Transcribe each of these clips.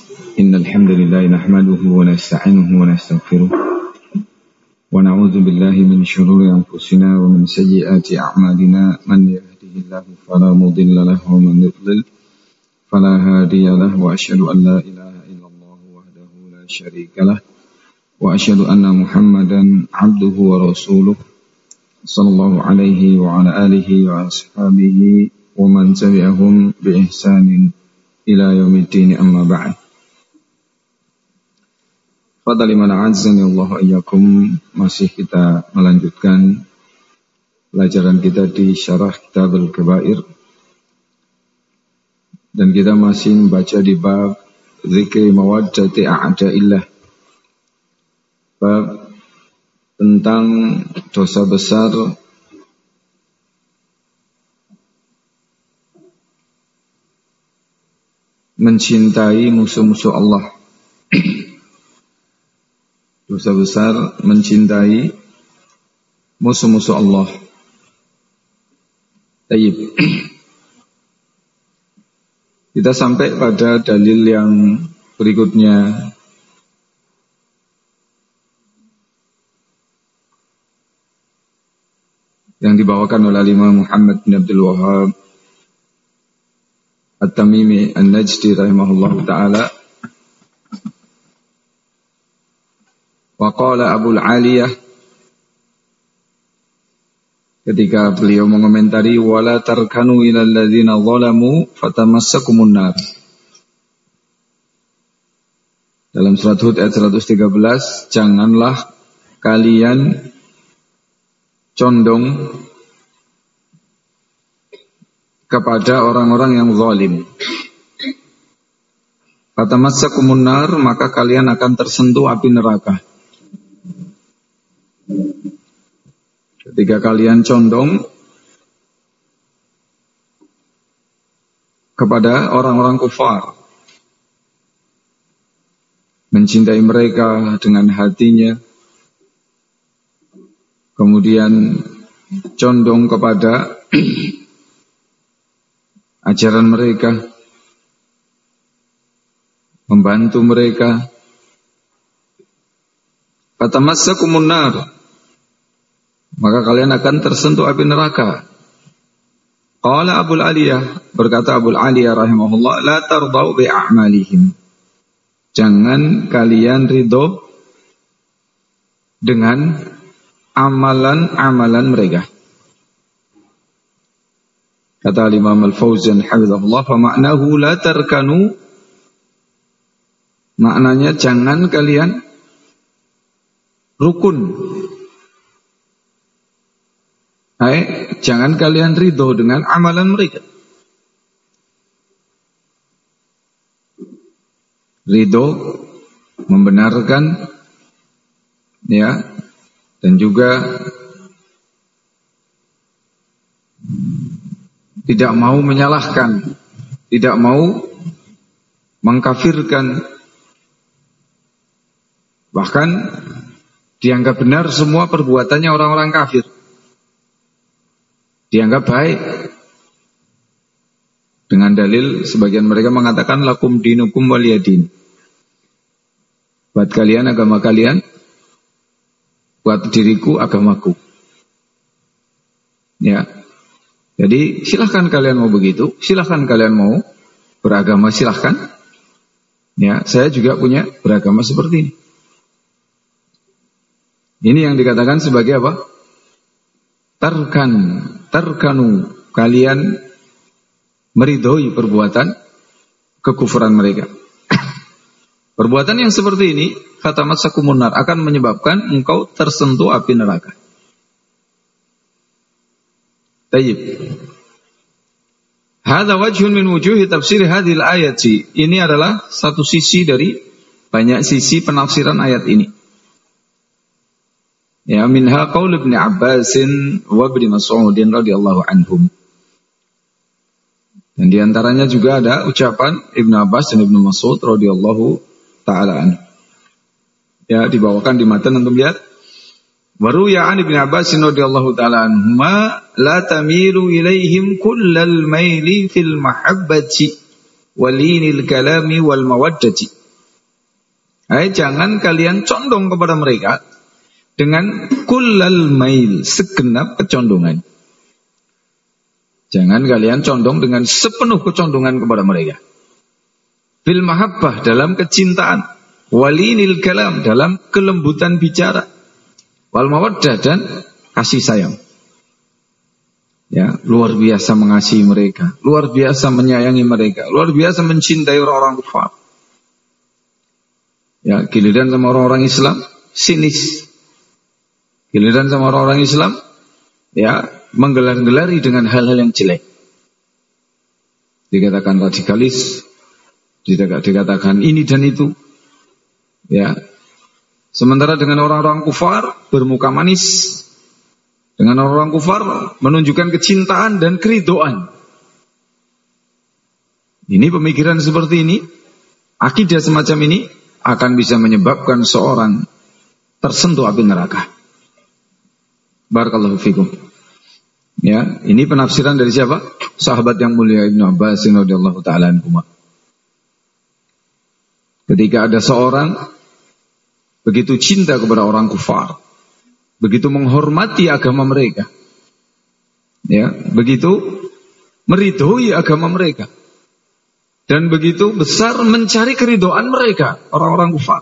إن الحمد لله نحمده ونستعينه ونستغفره ونعوذ بالله من شرور أنفسنا ومن سيئات أعمالنا من يهده الله فلا مضل له ومن يضلل فلا هادي له وأشهد أن لا إله إلا الله وحده لا شريك له وأشهد أن محمدا عبده ورسوله صلى الله عليه وعلى آله وأصحابه ومن تبعهم بإحسان إلى يوم الدين أما بعد. Fadhali man a'azzani Allah iyyakum, masih kita melanjutkan pelajaran kita di Syarah Kitabul Kabair, dan kita masih membaca di bab zikri mawaddati a'da'illah, bab tentang dosa besar mencintai musuh-musuh Allah. Dosa besar mencintai musuh-musuh Allah. Tayyib. Kita sampai pada dalil yang berikutnya, yang dibawakan oleh Imam Muhammad bin Abdul Wahhab At-Tamimi An-Najdi rahimahullahu ta'ala. Wa qala Abul Aliyah, ketika beliau mengomentari wala tarkanu ilal ladzina zalamu fatamassakumun nar. Dalam surat Hud ayat 113, janganlah kalian condong kepada orang-orang yang zalim. Fatamassakumun nar, maka kalian akan tersentuh api neraka. Ketika kalian condong kepada orang-orang kufar, mencintai mereka dengan hatinya, kemudian condong kepada ajaran mereka, membantu mereka, fatamassakumun nar, maka kalian akan tersentuh api neraka. Qala Abul Aliyah, berkata Abul Aliyah rahimahullah, la tardau bi a'malihim, jangan kalian ridho dengan amalan-amalan mereka. Kata Imam Al-Fauzan hafizahullah, fa ma'nahu la tarkanu, maknanya jangan kalian rukun, jangan kalian ridho dengan amalan mereka. Ridho membenarkan, ya, dan juga tidak mau menyalahkan, tidak mau mengkafirkan, bahkan dianggap benar semua perbuatannya orang-orang kafir, dianggap baik. Dengan dalil sebagian mereka mengatakan lakum dinukum waliyadin, buat kalian agama kalian, buat diriku agamaku. Ya, jadi silahkan kalian mau begitu, silahkan kalian mau beragama, silahkan. Ya, saya juga punya beragama seperti ini. Ini yang dikatakan sebagai apa? Tarkanu, kalian meridhoi perbuatan kekufuran mereka. Perbuatan yang seperti ini, fatamassakumun nar, akan menyebabkan engkau tersentuh api neraka. Tayyib. Hadza wajhun min wujuhi tafsir hadhil ayati. Ini adalah satu sisi dari banyak sisi penafsiran ayat ini. Ya, minha qaul Ibnu Abbasin wa Ibnu Mas'udin radhiyallahu anhum. Dan di antaranya juga ada ucapan Ibnu Abbas dan Ibnu Mas'ud radhiyallahu taala anhu. Ya, dibawakan di matan, antum lihat. Waru ya an Ibnu Abbas radhiyallahu taala anhuma la tamilu ilaihim kullal maili fil mahabbati walinil kalami wal mawaddati. Jangan kalian condong kepada mereka dengan kullal mail, segenap kecondongan. Jangan kalian condong dengan sepenuh kecondongan kepada mereka. Fil mahabbah, dalam kecintaan. Walinil kalam, dalam kelembutan bicara. Wal mawaddah, dan kasih sayang. Ya, luar biasa mengasihi mereka, luar biasa menyayangi mereka, luar biasa mencintai orang-orang kafir. Ya, giliran sama orang-orang Islam sinis. Giliran sama orang-orang Islam ya menggelar-gelari dengan hal-hal yang jelek. Dikatakan radikalis, dikatakan ini dan itu. Ya. Sementara dengan orang-orang kufar bermuka manis, dengan orang-orang kufar menunjukkan kecintaan dan keridoan. Ini pemikiran seperti ini, akidah semacam ini akan bisa menyebabkan seorang tersentuh api neraka. Barakallahu fikum. Ya, ini penafsiran dari siapa? Sahabat yang mulia Ibnu Abbas radhiyallahu taala anhuma. Ketika ada seorang begitu cinta kepada orang kufar, begitu menghormati agama mereka, ya, begitu meridhoi agama mereka, dan begitu besar mencari keridhaan mereka, orang-orang kufar.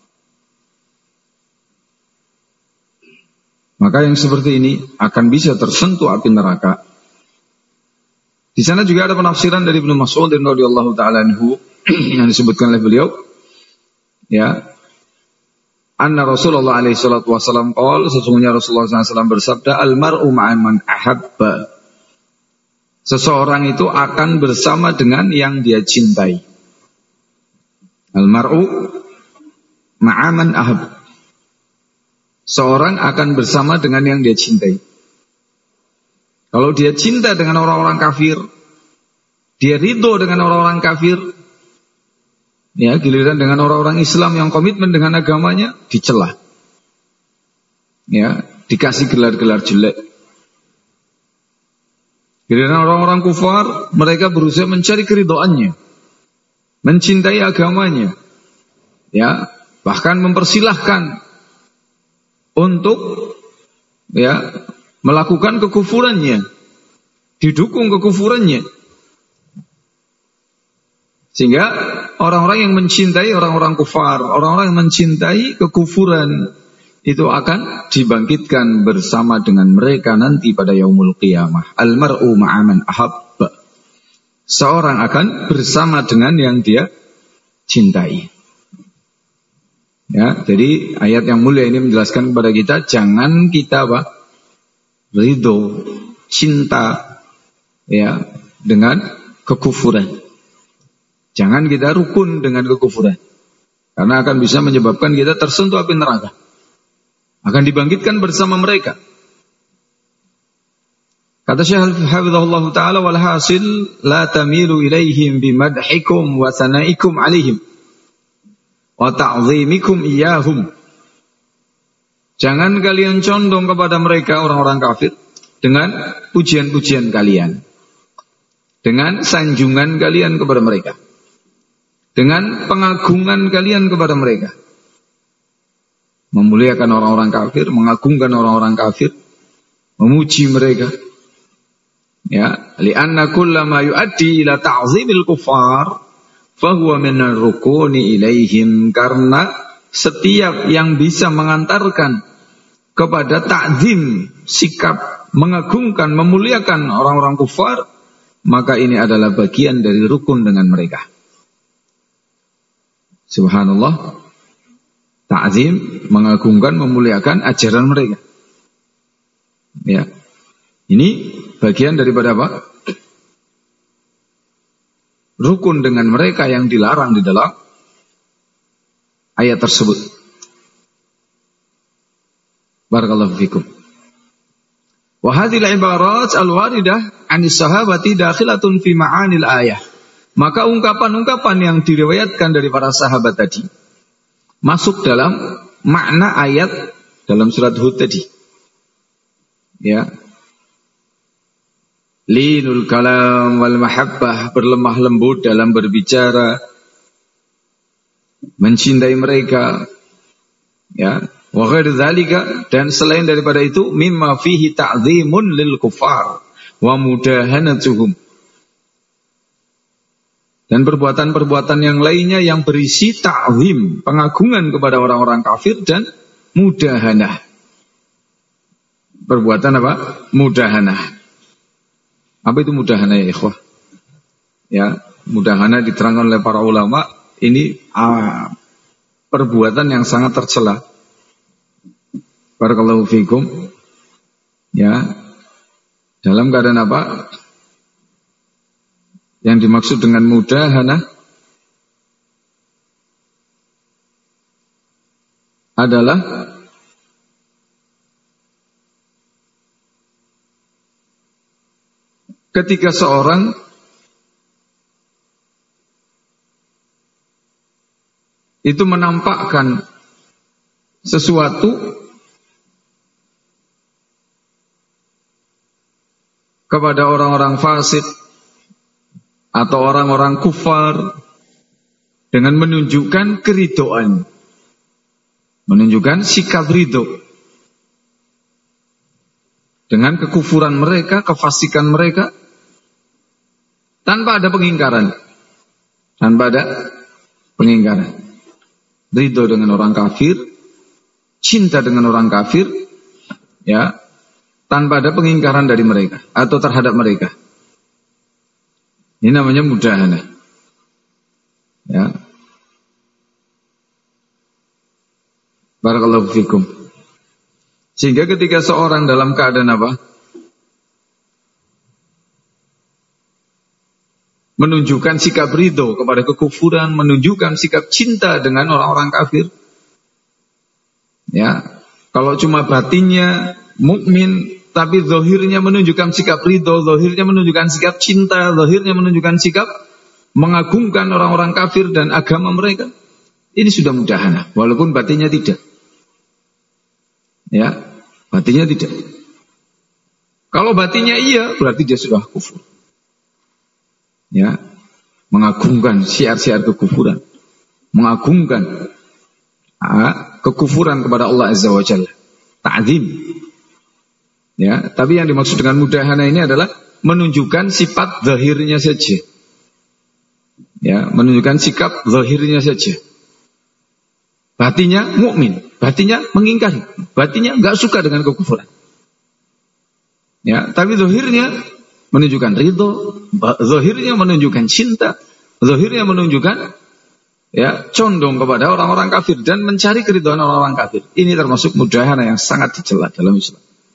Maka yang seperti ini akan bisa tersentuh api neraka. Di sana juga ada penafsiran dari Ibnu Mas'ud radhiyallahu taala anhu yang disebutkan oleh beliau, ya, anna Rasulullah alaihi salatu wasallam qala, sesungguhnya Rasulullah SAW bersabda, al-mar'u ma'a man ahabba. Seseorang itu akan bersama dengan yang dia cintai. Al-mar'u ma'a man ahabba. Seorang akan bersama dengan yang dia cintai. Kalau dia cinta dengan orang-orang kafir, dia ridho dengan orang-orang kafir, ya, giliran dengan orang-orang Islam yang komitmen dengan agamanya dicela, ya, dikasih gelar-gelar jelek. Giliran orang-orang kufar, mereka berusaha mencari keridhoannya, mencintai agamanya, ya, bahkan mempersilahkan untuk, ya, melakukan kekufurannya, didukung kekufurannya. Sehingga orang-orang yang mencintai orang-orang kufar, orang-orang yang mencintai kekufuran, itu akan dibangkitkan bersama dengan mereka nanti pada yaumul qiyamah. Al-mar'u ma'aman ahabba. Seorang akan bersama dengan yang dia cintai. Ya, jadi ayat yang mulia ini menjelaskan kepada kita, jangan kita ridho, cinta, ya, dengan kekufuran. Jangan kita rukun dengan kekufuran, karena akan bisa menyebabkan kita tersentuh api neraka. Akan dibangkitkan bersama mereka. Kata Syekh Hafizahullah Ta'ala, walhasil la tamilu ilaihim bimadhikum wa sanaikum alaihim wa ta'zimikum iyahum. Jangan kalian condong kepada mereka, orang-orang kafir, dengan pujian-pujian kalian, dengan sanjungan kalian kepada mereka, dengan pengagungan kalian kepada mereka. Memuliakan orang-orang kafir, mengagungkan orang-orang kafir, memuji mereka. Ya, li'anna kullama yu'addi ila ta'zimil kufar fahuwa minar rukuni ilaihim, karena setiap yang bisa mengantarkan kepada ta'zim, sikap mengagungkan, memuliakan orang-orang kufar, maka ini adalah bagian dari rukun dengan mereka. Subhanallah, ta'zim, mengagungkan, memuliakan ajaran mereka. Ya, ini bagian daripada apa? Rukun dengan mereka yang dilarang di dalam ayat tersebut. Barakallahu fikum. Wa hadhil ibarat al-waridah 'anis sahabati dakhilatun fi ma'anil ayah. Maka ungkapan-ungkapan yang diriwayatkan dari para sahabat tadi masuk dalam makna ayat dalam surat Hud tadi. Ya. linul kalam wal mahabbah, berlemah lembut dalam berbicara, mencintai mereka, ya, wa ghair dzalika, dan selain daripada itu, mimma fihi ta'dhimun lil kufar wa mudahanatuhum, dan perbuatan-perbuatan yang lainnya yang berisi ta'zim, pengagungan kepada orang-orang kafir, dan mudahanah. Perbuatan apa? Mudahanah. Apa itu mudahanah ya ikhwah? Ya, mudahanah diterangkan oleh para ulama, ini perbuatan yang sangat tercela. Barakallahu fikum. Ya. Dalam keadaan apa? Yang dimaksud dengan mudahanah adalah ketika seorang itu menampakkan sesuatu kepada orang-orang fasik atau orang-orang kufar dengan menunjukkan keridhaan, menunjukkan sikap ridho dengan kekufuran mereka, kefasikan mereka, tanpa ada pengingkaran, ridho dengan orang kafir, cinta dengan orang kafir, ya, tanpa ada pengingkaran dari mereka atau terhadap mereka. Ini namanya mudahanah. Ya. Barakallahu fikum. Sehingga ketika seorang dalam keadaan apa? Menunjukkan sikap ridho kepada kekufuran, menunjukkan sikap cinta dengan orang-orang kafir. Ya. Kalau cuma batinnya mukmin, tapi zahirnya menunjukkan sikap ridho, zahirnya menunjukkan sikap cinta, zahirnya menunjukkan sikap mengagungkan orang-orang kafir dan agama mereka, ini sudah mudahanah, walaupun batinnya tidak. Ya, batinnya tidak. Kalau batinnya iya, berarti dia sudah kufur. Ya, mengagungkan syiar-syiar kekufuran, mengagungkan kekufuran kepada Allah Azza wa Jalla, ta'zim. Ya, tapi yang dimaksud dengan mudahanah ini adalah menunjukkan sifat zahirnya saja. Ya, menunjukkan sikap zahirnya saja. Batinnya mukmin, batinnya mengingkari, batinnya enggak suka dengan kekufuran. Ya, tapi zahirnya menunjukkan ridho, zahirnya menunjukkan cinta, zahirnya menunjukkan ya condong kepada orang-orang kafir dan mencari keridhaan orang-orang kafir. Ini termasuk mudahanah yang sangat dicela dalam Islam.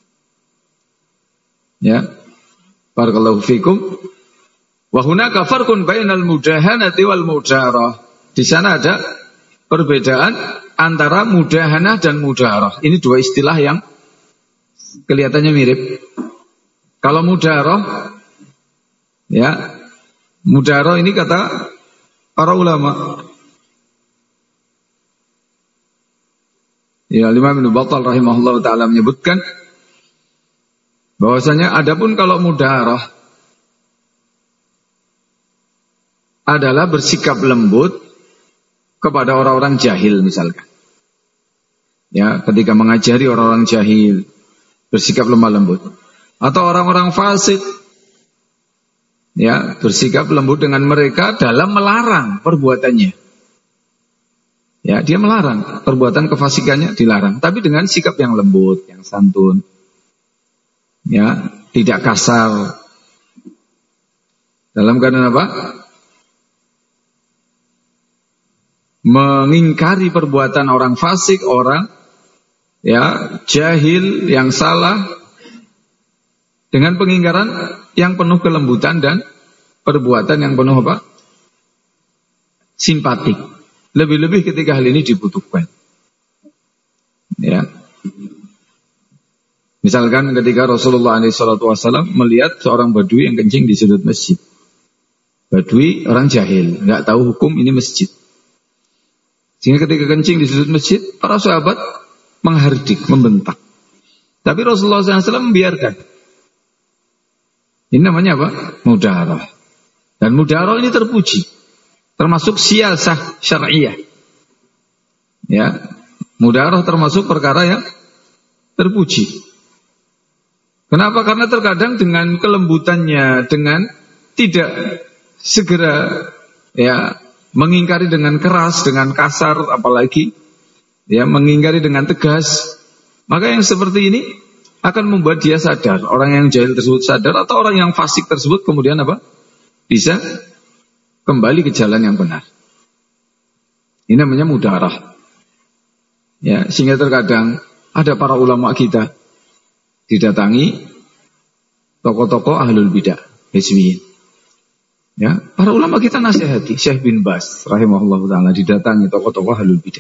Ya, barakallahu fikum. Wa hunaka farqun bainal mudahanati wal mudarah. Di sana ada perbedaan antara mudahanah dan mudarah. Ini dua istilah yang kelihatannya mirip. Kalau mudarah, ya, mudarah ini kata para ulama. Ya, Imam Ibnu Battal rahimahullah taala menyebutkan bahwasanya adapun kalau mudarah adalah bersikap lembut kepada orang-orang jahil misalkan. Ya, ketika mengajari orang-orang jahil bersikap lemah lembut. Atau orang-orang fasik, ya, bersikap lembut dengan mereka dalam melarang perbuatannya. Ya, dia melarang perbuatan kefasikannya, dilarang, tapi dengan sikap yang lembut, yang santun. Ya, tidak kasar. Dalam keadaan apa? Mengingkari perbuatan orang fasik, orang ya jahil yang salah, dengan pengingkaran yang penuh kelembutan dan perbuatan yang penuh apa? Simpatik. Lebih-lebih ketika hal ini dibutuhkan. Ya. Misalkan ketika Rasulullah SAW melihat seorang badui yang kencing di sudut masjid. Badui orang jahil, nggak tahu hukum ini masjid. Sehingga ketika kencing di sudut masjid, para sahabat menghardik, membentak. Tapi Rasulullah SAW membiarkan. Ini namanya apa? Mudaharah. Dan mudaharah ini terpuji. Termasuk siasah syar'iyah. Ya, mudaharah termasuk perkara yang terpuji. Kenapa? Karena terkadang dengan kelembutannya, dengan tidak segera ya mengingkari dengan keras, dengan kasar, apalagi ya mengingkari dengan tegas, maka yang seperti ini akan membuat dia sadar. Orang yang jahil tersebut sadar, atau orang yang fasik tersebut kemudian apa? Bisa kembali ke jalan yang benar. Ini namanya mudaharah. Ya, sehingga terkadang ada para ulama kita didatangi tokoh-tokoh ahlul bidah, hizbiyin. Ya, para ulama kita nasihati. Syekh bin Baz rahimahullah taala didatangi tokoh-tokoh ahlul bidah.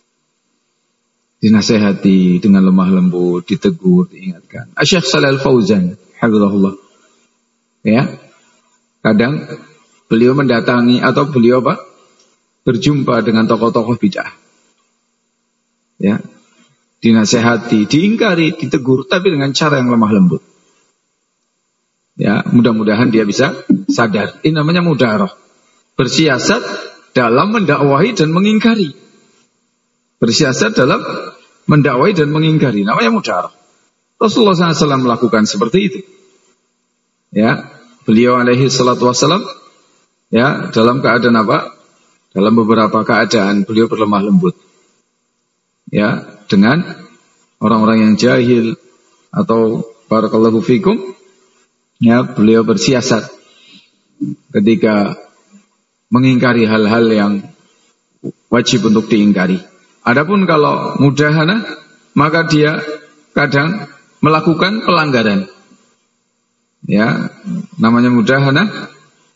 Dinasihati dengan lemah lembut, ditegur, diingatkan. Syekh Shalal Fauzan hafizahullah. Ya. Kadang beliau mendatangi atau beliau apa? Berjumpa dengan tokoh-tokoh bid'ah. Ya. Dinasihati, diingkari, ditegur, tapi dengan cara yang lemah lembut. Ya, mudah-mudahan dia bisa sadar. Ini namanya mudaharah. Bersiasat dalam mendakwahi dan mengingkari. Bersiasat dalam mendakwahi dan mengingkari. Namanya mudaharah. Rasulullah SAW melakukan seperti itu. Ya, beliau alaihi salatu wassalam, ya, dalam keadaan apa? Dalam beberapa keadaan beliau berlemah lembut. Ya, dengan orang-orang yang jahil atau barakallahu fikum, ya, beliau bersiasat ketika mengingkari hal-hal yang wajib untuk diingkari. Adapun kalau mudahanah, maka dia kadang melakukan pelanggaran. Ya, namanya mudahanah.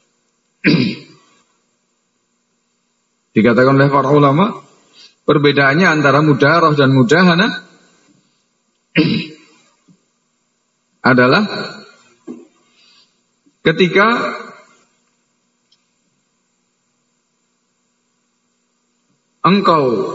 Dikatakan oleh para ulama, perbedaannya antara mudaharah dan mudahanah adalah ketika engkau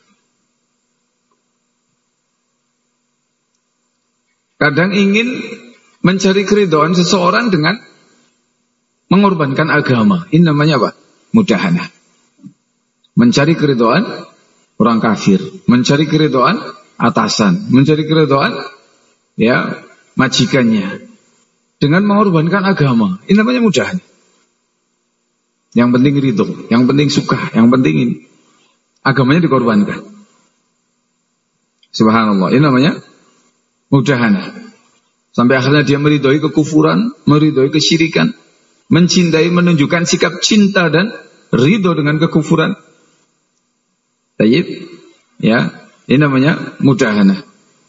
kadang ingin mencari keridhaan seseorang dengan mengorbankan agama. Ini namanya apa? Mudahanah. Mencari keridhaan orang kafir, mencari keridhaan atasan, mencari keridhaan ya majikannya dengan mengorbankan agama. Ini namanya mudahanah. Yang penting ridho, yang penting suka, yang penting ini agamanya dikorbankan. Subhanallah. Ini namanya mudahanah. Sampai akhirnya dia meridhoi kekufuran, meridhoi kesyirikan, mencintai, menunjukkan sikap cinta dan ridho dengan kekufuran. Tayyib, ya, ini namanya mudahanah.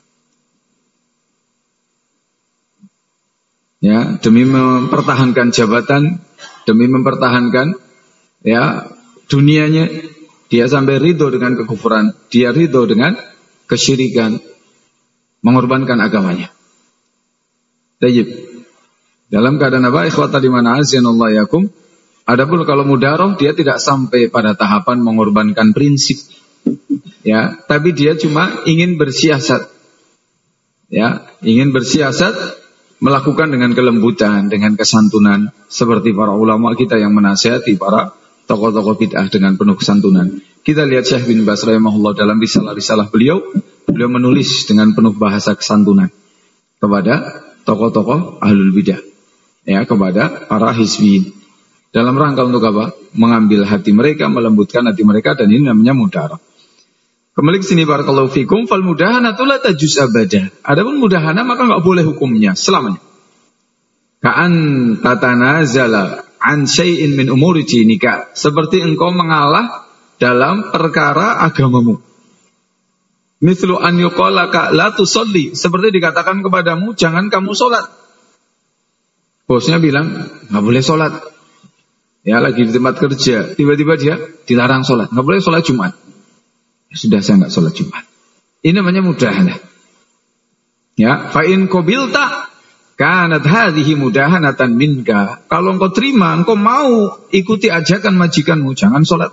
Ya, demi mempertahankan jabatan, demi mempertahankan ya dunianya, dia sampai ridho dengan kekufuran, dia ridho dengan kesyirikan, mengorbankan agamanya. Tayyib. Dalam keadaan apa? Ikhwata dimana azanallahu yakum. Adapun kalau mudaharah, dia tidak sampai pada tahapan mengorbankan prinsip. Ya, tapi dia cuma ingin bersiasat. Ya, ingin bersiasat, melakukan dengan kelembutan, dengan kesantunan, seperti para ulama kita yang menasihati para tokoh-tokoh bid'ah dengan penuh kesantunan. Kita lihat Syekh bin Baz rahimahullah dalam risalah-risalah beliau menulis dengan penuh bahasa kesantunan kepada tokoh-tokoh ahlul bidah, ya, kepada para hizbiyin, dalam rangka untuk apa? Mengambil hati mereka, melembutkan hati mereka, dan ini namanya mudaharah. Kembali ke sini, barakallahu fikum. Fal mudahanatu la tajuz abada. Adapun mudahanah maka enggak boleh hukumnya selamanya. Ka'an tatanazala an syai'in min umuri dinika. Seperti engkau mengalah dalam perkara agamamu. Mithlu an yuqalaka la tusalli. Seperti dikatakan kepadamu, jangan kamu sholat. Bosnya bilang, enggak boleh sholat. Ya, lagi di tempat kerja, tiba-tiba dia dilarang sholat. Enggak boleh sholat Jumat. Sudah, saya enggak sholat Jumat. Ini namanya mudahanah. Ya, fa in qabilta kanat hadhihi mudahanatan minka. Kalau engkau terima, engkau mau ikuti ajakan majikanmu, jangan sholat.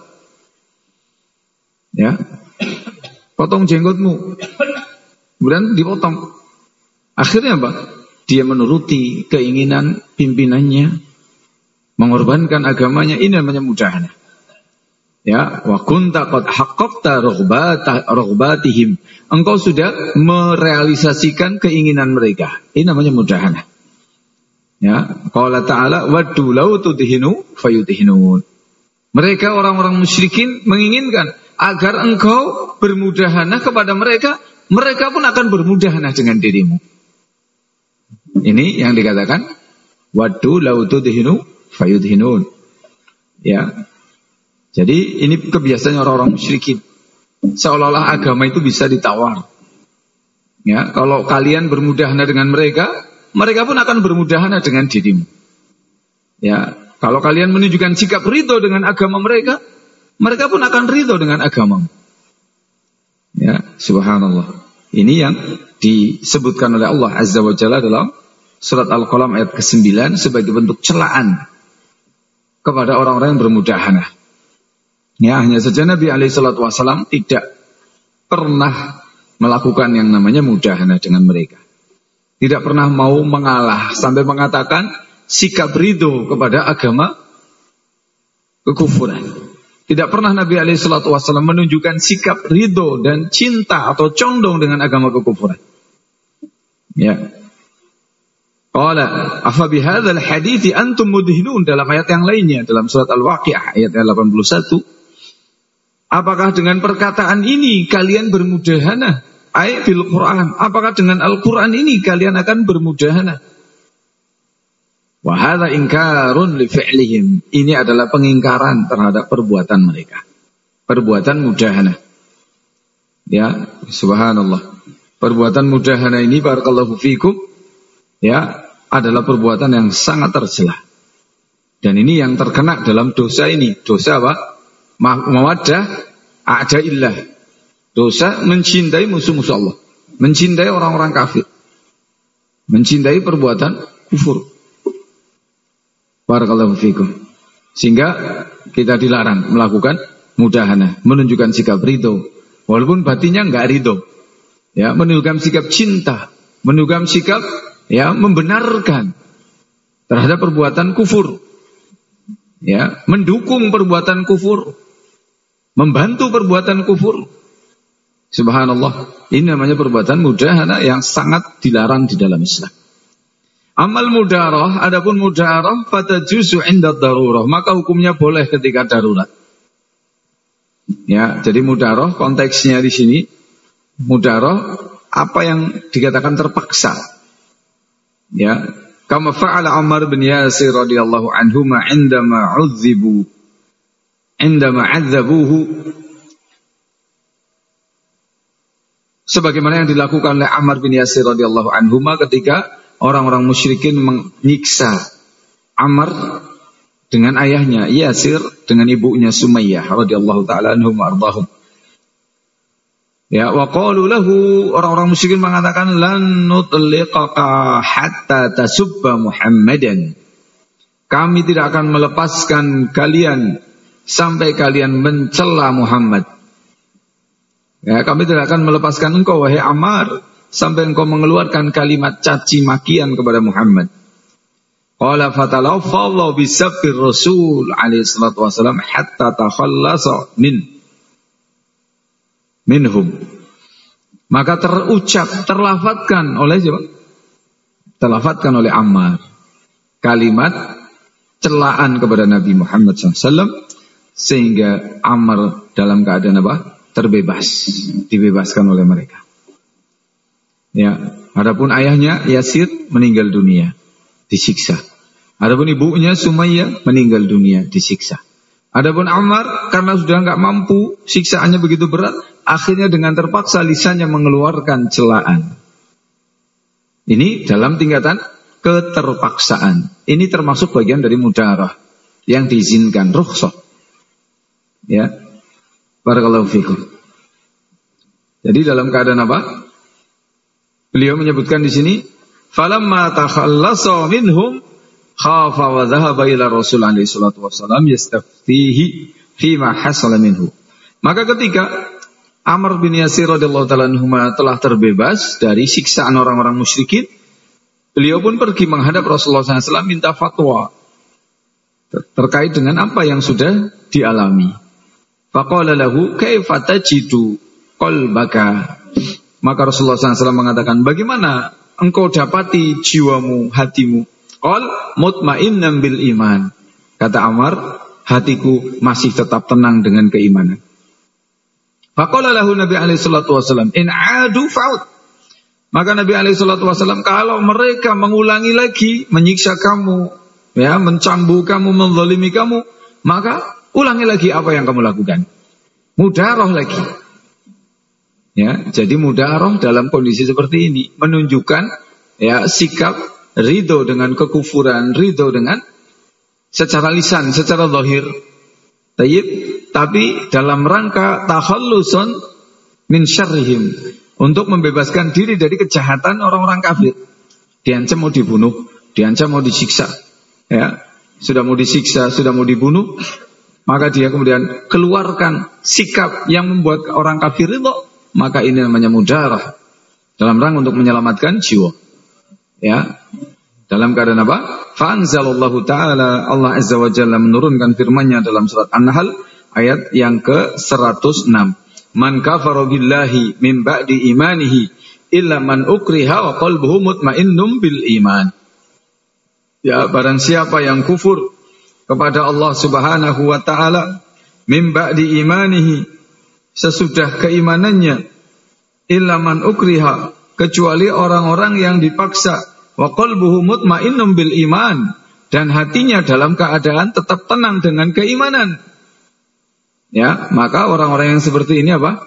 Ya. Potong jenggotmu. Kemudian dipotong. Akhirnya apa? dia menuruti keinginan pimpinannya, mengorbankan agamanya, ini namanya mudahanah. Ya, wa kunta qad haqqaqta raghbatihim. Engkau sudah merealisasikan keinginan mereka. Ini namanya mudahanah. Ya, qala ta'ala waddu law tudhinu fayudhinun. Mereka orang-orang musyrikin menginginkan agar engkau bermudahanah kepada mereka, mereka pun akan bermudahanah dengan dirimu. Ini yang dikatakan waddu law tudhinu fayudhinun. Ya. Jadi ini kebiasaan orang-orang musyrikin. Seolah-olah agama itu bisa ditawar. Ya, kalau kalian bermudahanah dengan mereka, mereka pun akan bermudahanah dengan dirimu. Ya, kalau kalian menunjukkan sikap ridho dengan agama mereka, mereka pun akan ridho dengan agamamu. Ya, subhanallah. Ini yang disebutkan oleh Allah Azza wa Jalla dalam surat Al-Qalam ayat ke-9 sebagai bentuk celaan kepada orang-orang yang bermudahanah. Ya, hanya saja Nabi SAW tidak pernah melakukan yang namanya mudahanah dengan mereka. Tidak pernah mau mengalah sampai mengatakan sikap ridho kepada agama kekufuran. Tidak pernah Nabi SAW menunjukkan sikap ridho dan cinta atau condong dengan agama kekufuran. Ya. Qala afa bihadzal hadithi antum mudhinun, dalam ayat yang lainnya dalam surat Al-Waqiah ayat 81. Apakah dengan perkataan ini kalian bermudahanah? Ayat bil Quran. Apakah dengan Al-Quran ini kalian akan bermudahanah? Wa hadza inkarun li fi'lihim. Ini adalah pengingkaran terhadap perbuatan mereka. Perbuatan mudahanah. Ya, subhanallah. Perbuatan mudahanah ini barakallahu fikum, ya, adalah perbuatan yang sangat tercela. Dan ini yang terkena dalam dosa ini. Dosa apa? Mawaddah a'da'illah. Dosa mencintai musuh-musuh Allah, mencintai orang-orang kafir, mencintai perbuatan kufur. Barakallahu fikum. Sehingga kita dilarang melakukan mudahanah, menunjukkan sikap ridho walaupun batinnya enggak ridho. Ya, menunjukkan sikap cinta, menunjukkan sikap ya membenarkan terhadap perbuatan kufur. Ya, mendukung perbuatan kufur, membantu perbuatan kufur. Subhanallah, ini namanya perbuatan mudahanah yang sangat dilarang di dalam Islam. Amal mudarah, adapun mudarah fatajuzu 'inda darurah, maka hukumnya boleh ketika darurat. Ya, jadi mudarah konteksnya di sini mudarah apa yang dikatakan terpaksa. Ya, kama fa'ala Ammar bin Yasir radhiyallahu anhuma 'indama 'adzabuhu, sebagaimana yang dilakukan oleh Ammar bin Yasir radhiyallahu anhuma ketika orang-orang musyrikin menyiksa Ammar dengan ayahnya Yasir dengan ibunya Sumayyah radhiyallahu taala anhum ardhahum. Ya, wa qalu lahu, orang-orang musyrikin mengatakan lan nutliqaka hatta tasubba Muhammadan. Kami tidak akan melepaskan kalian sampai kalian mencela Muhammad. Ya, kami tidak akan melepaskan engkau wahai Ammar sampai engkau mengeluarkan kalimat caci makian kepada Muhammad. Qala fatalaffa bisabbir Rasul alaihi salatu wasallam hatta takhallasa minhum. Maka terlafadzkan oleh siapa? Terlafadzkan oleh Ammar kalimat celaan kepada Nabi Muhammad SAW sehingga Ammar dalam keadaan apa? Terbebas, dibebaskan oleh mereka. Ya, adapun ayahnya Yasir meninggal dunia, disiksa. Adapun ibunya Sumayyah meninggal dunia, disiksa. Adapun Ammar karena sudah enggak mampu, siksaannya begitu berat, akhirnya dengan terpaksa lisannya mengeluarkan celaan. Ini dalam tingkatan keterpaksaan. Ini termasuk bagian dari mudarah yang diizinkan, rukhsah. Ya. Barakallahu fikum. Jadi dalam keadaan apa? Beliau menyebutkan di sini, falamma takhallasa minhum khafa wa dhahaba ila Rasul alaihi salatu wasallam yastaftihi fima hasala minhu. Maka ketika Ammar bin Yasir radhiyallahu ta'ala anhuma telah terbebas dari siksaan orang-orang musyrikin, Beliau pun pergi menghadap Rasulullah SAW minta fatwa terkait dengan apa yang sudah dialami. Faqala lahu kaifa tajidu qalbaka. Maka Rasulullah SAW mengatakan, bagaimana engkau dapati jiwamu, hatimu? Qal mutmainnan bil iman. Kata Ammar, hatiku masih tetap tenang dengan keimanan. Faqala lahu Nabi alaihi salatu wasallam, in adu fa'ud. Maka Nabi alaihi salatu wasallam, kalau mereka mengulangi lagi menyiksa kamu, ya, mencambuk kamu, menzalimi kamu, maka ulangi lagi apa yang kamu lakukan. Mudarah lagi. Ya, jadi mudarah dalam kondisi seperti ini menunjukkan ya sikap ridho dengan kekufuran, ridho dengan secara lisan, secara zahir. Tapi dalam rangka takhallusun min syarrihim, untuk membebaskan diri dari kejahatan orang-orang kafir. Diancam mau dibunuh, diancam mau disiksa. Ya, sudah mau disiksa, sudah mau dibunuh, maka dia kemudian keluarkan sikap yang membuat orang kafir itu, maka ini namanya mudarah dalam rangka untuk menyelamatkan jiwa. Ya. Dalam keadaan apa? Fa'anzalallahu ta'ala, Allah Azza wa Jalla menurunkan firman-Nya dalam surat An-Nahl ayat yang ke-106. Man kafara billahi min ba'di imanihi illa man ukriha wa qalbuhu mutmainnun bil iman. Ya, barang siapa yang kufur kepada Allah Subhanahu wa ta'ala min ba'di imanihi, sesudah keimanannya, illa man ukriha, kecuali orang-orang yang dipaksa, wa qalbuhu mutmainnun bil iman, dan hatinya dalam keadaan tetap tenang dengan keimanan. Ya, maka orang-orang yang seperti ini apa?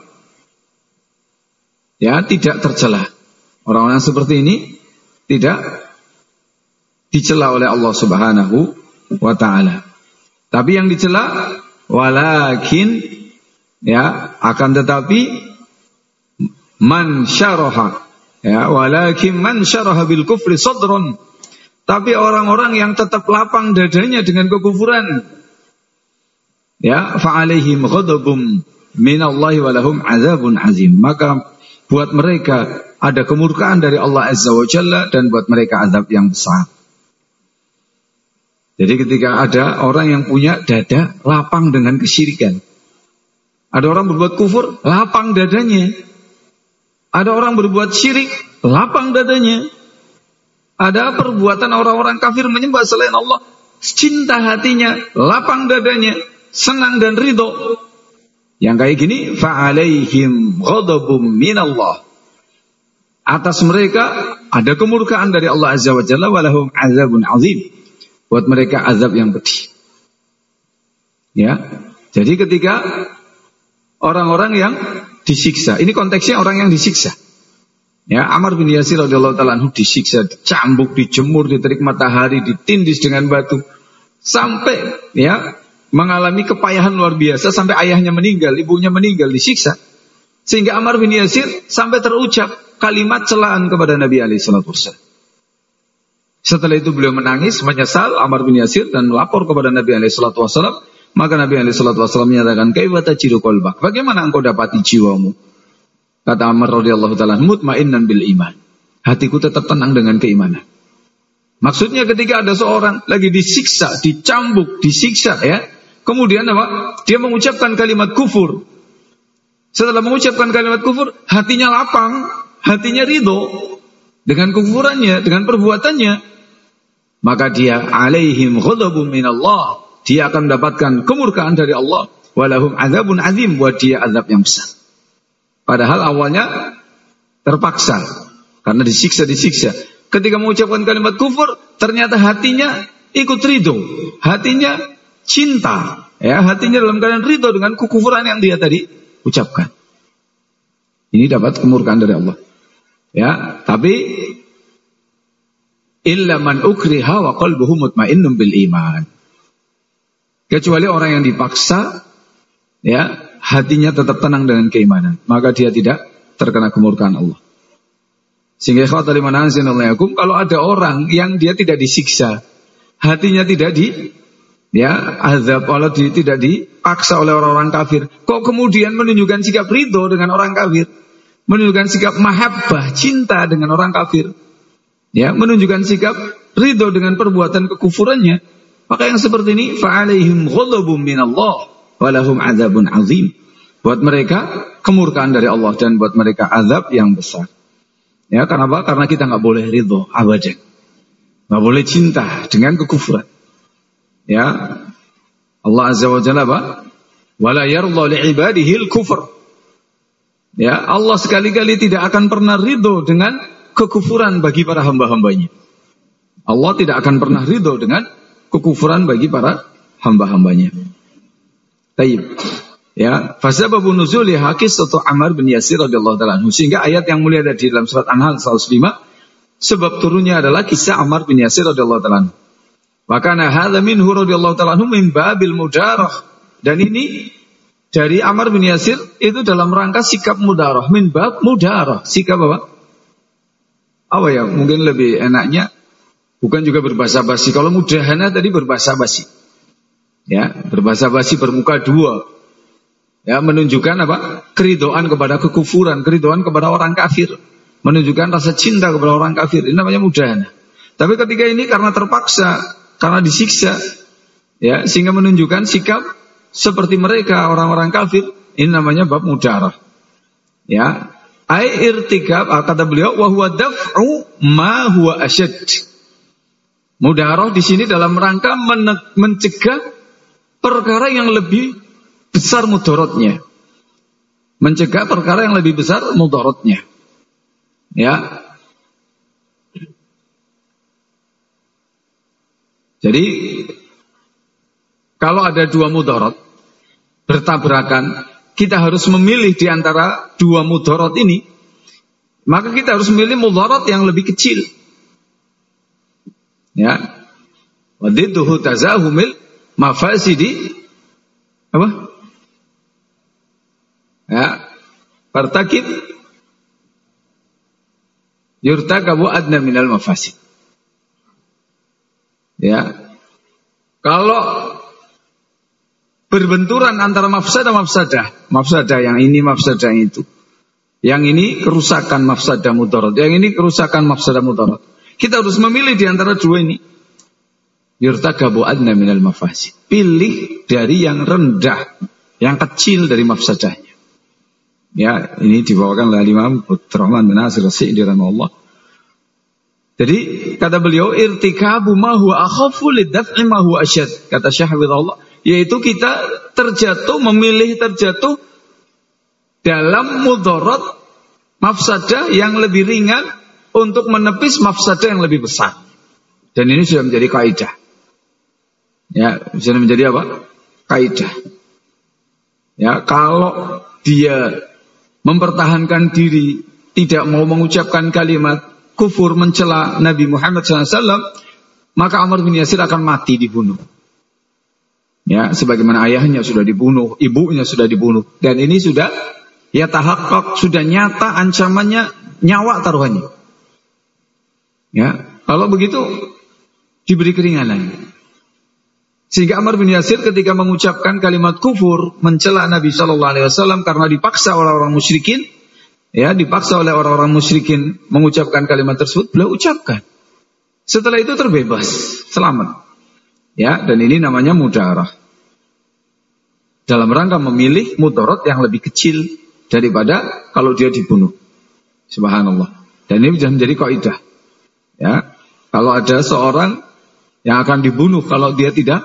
Ya, tidak tercela. Orang-orang seperti ini tidak dicela oleh Allah Subhanahu wa ta'ala. Tapi yang dicela walakin, ya, akan tetapi man syaraha, ya, walakin man syaraha bil kufri sadrun, tapi orang-orang yang tetap lapang dadanya dengan kekufuran, ya, fa alaihim ghadabun minallahi wa lahum adzabun azim, maka buat mereka ada kemurkaan dari Allah Azza wa Jalla, dan buat mereka azab yang besar. Jadi ketika ada orang yang punya dada lapang dengan kesyirikan, ada orang berbuat kufur, lapang dadanya. Ada orang berbuat syirik, lapang dadanya. Ada perbuatan orang-orang kafir menyembah selain Allah, cinta hatinya, lapang dadanya, senang dan ridho. Yang kayak gini, fa'alaihim ghadabum minallah. Atas mereka ada kemurkaan dari Allah Azza wa Jalla, walahum azabun azim. Buat mereka azab yang pedih. Ya, jadi ketika orang-orang yang disiksa, ini konteksnya orang yang disiksa. Ya, Ammar bin Yasir radhiyallahu ta'ala anhu disiksa, dicambuk, dijemur, diterik matahari, ditindis dengan batu, sampai ya mengalami kepayahan luar biasa, sampai ayahnya meninggal, ibunya meninggal, disiksa. Sehingga Ammar bin Yasir sampai terucap kalimat celaan kepada Nabi alaihi salatu wasallam. Setelah itu beliau menangis, menyesal Ammar bin Yasir, dan melapor kepada Nabi alaihi salatu wasallam. Maka Nabi alaihi salatu wasallam menyatakan, kaifa tajidu qalbak? Bagaimana engkau dapati jiwamu? Kata Ammar radhiyallahu ta'ala, mutmainnan bil iman. Hatiku tetap tenang dengan keimanan. Maksudnya ketika ada seorang lagi disiksa, dicambuk, disiksa, ya, kemudian apa? Dia mengucapkan kalimat kufur. Setelah mengucapkan kalimat kufur, hatinya lapang, hatinya ridho dengan kufurannya, dengan perbuatannya. Maka dia alaihim ghadabun minallah, dia akan mendapatkan kemurkaan dari Allah, walahum azabun azim, buat dia azab yang besar. Padahal awalnya terpaksa karena disiksa. Ketika mengucapkan kalimat kufur, ternyata hatinya ikut ridho, hatinya cinta, ya, hatinya dalam keadaan ridho dengan kekufuran yang dia tadi ucapkan. Ini dapat kemurkaan dari Allah. Ya, tapi illa man ukriha wa qalbuhu mutmainnun bil iman. Kecuali orang yang dipaksa, ya, hatinya tetap tenang dengan keimanan, maka dia tidak terkena kemurkaan Allah. Sehingga ikhwatal iman azinallahikum, kalau ada orang yang dia tidak disiksa, hatinya tidak azab, kalau tidak dipaksa oleh orang-orang kafir, kok kemudian menunjukkan sikap ridho dengan orang kafir, menunjukkan sikap mahabbah, cinta dengan orang kafir, Ya, menunjukkan sikap ridho dengan perbuatan kekufurannya, maka yang seperti ini fa'alaihim ghadabun minallah wa lahum adzabun azim. Buat mereka kemurkaan dari Allah dan buat mereka azab yang besar. Ya, kenapa? Karena kita enggak boleh ridho abadan. Enggak boleh cinta dengan kekufuran. Ya. Allah Azza wa Jalla wala yardha li'ibadihi al-kufr. Ya, Allah sekali-kali tidak akan pernah ridho dengan kekufuran bagi para hamba-hambanya. Allah tidak akan pernah ridho dengan kekufuran bagi para hamba-hambanya. Taib. Ya, fasababun nuzuli qissatu Ammar bin Yasir radhiyallahu ta'ala anhu, sehingga ayat yang mulia ada di dalam surat An-Nahl 105, sebab turunnya adalah kisah Ammar bin Yasir radhiyallahu ta'ala anhu. Wa kana hadza minhu radhiyallahu ta'ala anhu min babil mudarah. Dan ini dari Ammar bin Yasir itu dalam rangka sikap mudarah, min bab mudarah, sikap apa? Apa ya? Mungkin lebih enaknya bukan juga berbahasa basi. Kalau mudahana tadi berbahasa basi. Ya, berbahasa basi bermuka dua. Ya, menunjukkan apa? Keridhaan kepada kekufuran, keridhaan kepada orang kafir, menunjukkan rasa cinta kepada orang kafir. Ini namanya mudahana. Tapi ketika ini karena terpaksa, karena disiksa, ya, sehingga menunjukkan sikap seperti mereka orang-orang kafir, ini namanya bab mudarah. Ya, ai irtikab, kata beliau, wa huwa daf'u ma huwa asyad. Mudarah di sini dalam rangka mencegah perkara yang lebih besar mudaratnya. Mencegah perkara yang lebih besar mudaratnya. Ya. Jadi kalau ada dua mudarat bertabrakan, kita harus memilih di antara dua mudarat ini, maka kita harus memilih mudarat yang lebih kecil. Ya. Wadidduhu tazahumil mafasidi apa? Ya. Fartakib yurtakabu adna minal mafasid. Ya. Kalau berbenturan antara mafsadah yang ini, mafsadah yang itu. Yang ini kerusakan mafsadah mudarat, yang ini kerusakan mafsadah mudarat. Kita harus memilih di antara dua ini. Yurtakabu adna minal mafasid. Pilih dari yang rendah, yang kecil dari mafsadahnya. Ya, ini dibawakan oleh Imam Abdurrahman bin Nasir As-Sa'di rahimahullah. Jadi kata beliau, irtikabu ma huwa akhafu lidaf'i ma huwa asyad. Kata Syekh Hafizahullah, yaitu kita memilih terjatuh dalam mudarat mafsadah yang lebih ringan untuk menepis mafsadah yang lebih besar. Dan ini sudah menjadi kaidah. Ya, sudah menjadi apa? Kaidah. Ya, kalau dia mempertahankan diri, tidak mau mengucapkan kalimat kufur mencela Nabi Muhammad SAW, maka Ammar bin Yasir akan mati dibunuh. Ya, sebagaimana ayahnya sudah dibunuh, ibunya sudah dibunuh, dan ini sudah ya tahakkuk, sudah nyata ancamannya, nyawa taruhannya. Ya, kalau begitu diberi keringanan. Sehingga Ammar bin Yasir ketika mengucapkan kalimat kufur mencela Nabi SAW karena dipaksa oleh orang musyrikin, ya, dipaksa oleh orang-orang musyrikin mengucapkan kalimat tersebut, beliau ucapkan. Setelah itu terbebas, selamat. Ya, dan ini namanya mudarah. Dalam rangka memilih mudarat yang lebih kecil daripada kalau dia dibunuh. Subhanallah. Dan ini sudah menjadi kaidah. Ya, kalau ada seorang yang akan dibunuh kalau dia tidak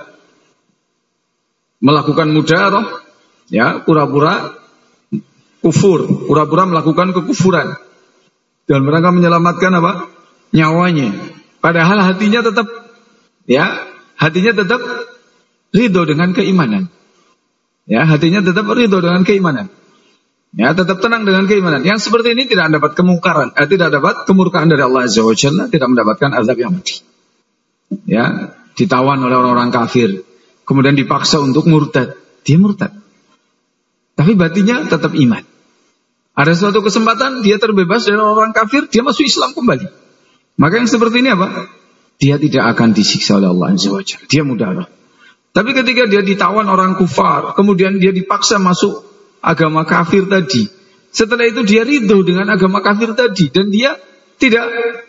melakukan mudarah, ya, pura-pura kufur, pura-pura melakukan kekufuran dan mereka menyelamatkan apa? Nyawanya. Padahal hatinya tetap, ya, hatinya tetap ridho dengan keimanan. Ya, hatinya tetap ridho dengan keimanan. Ya, tetap tenang dengan keimanan. Yang seperti ini tidak dapat kemungkaran, tidak dapat kemurkaan dari Allah Azza wa Jalla, tidak mendapatkan azab yang mati. Ya, ditawan oleh orang-orang kafir, kemudian dipaksa untuk murtad, dia murtad. Tapi batinnya tetap iman. Ada suatu kesempatan dia terbebas dari orang kafir, dia masuk Islam kembali. Maka yang seperti ini apa? Dia tidak akan disiksa oleh Allah Azza wa Jalla. Dia mudarah. Tapi ketika dia ditawan orang kufar, kemudian dia dipaksa masuk agama kafir tadi. Setelah itu dia ridho dengan agama kafir tadi dan dia tidak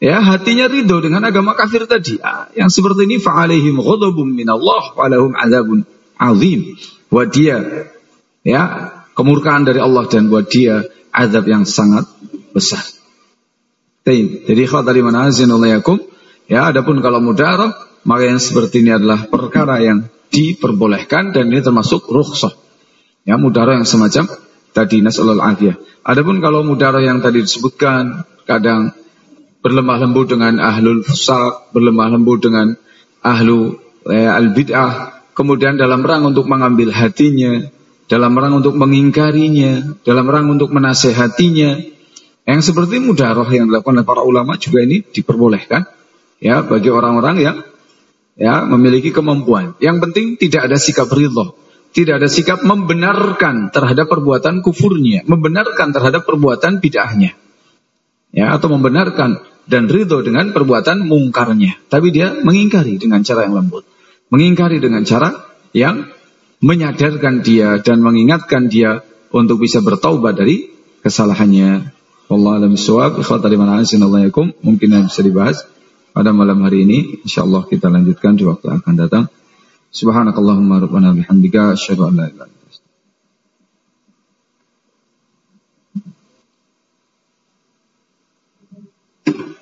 Ya, hatinya ridho dengan agama kafir tadi. Yang seperti ini fa'alaihim ghadabun minallah wa lahum adzabun azim. Buat dia ya kemurkaan dari Allah dan buat dia azab yang sangat besar. Jadi khawatari manazinallahiyakum. Ya, adapun kalau mudarah, maka yang seperti ini adalah perkara yang diperbolehkan dan ini termasuk rukhsah. Ya, mudarah yang semacam tadi, nasallallahu afiyah. Adapun kalau mudarah yang tadi disebutkan, kadang berlemah lembut dengan ahlul fusaq, berlemah lembut dengan ahlu al-bid'ah, kemudian dalam rangka untuk mengambil hatinya, dalam rangka untuk mengingkarinya, dalam rangka untuk menasehatinya. Yang seperti mudarah yang dilakukan oleh para ulama juga ini diperbolehkan ya bagi orang-orang yang ya memiliki kemampuan. Yang penting tidak ada sikap ridha, tidak ada sikap membenarkan terhadap perbuatan kufurnya, membenarkan terhadap perbuatan bid'ahnya. Ya, atau membenarkan dan ridho dengan perbuatan mungkarnya. Tapi dia mengingkari dengan cara yang lembut. Mengingkari dengan cara yang menyadarkan dia dan mengingatkan dia untuk bisa bertaubat dari kesalahannya. Wallahu a'lam bishawab. Ikhwata liman azinallahikum. Mungkin yang bisa dibahas pada malam hari ini. InsyaAllah kita lanjutkan di waktu yang akan datang. Subhanakallahumma rabbana bihamdika asyhadu an la ilaha illa anta astaghfiruka wa atubu ilaik.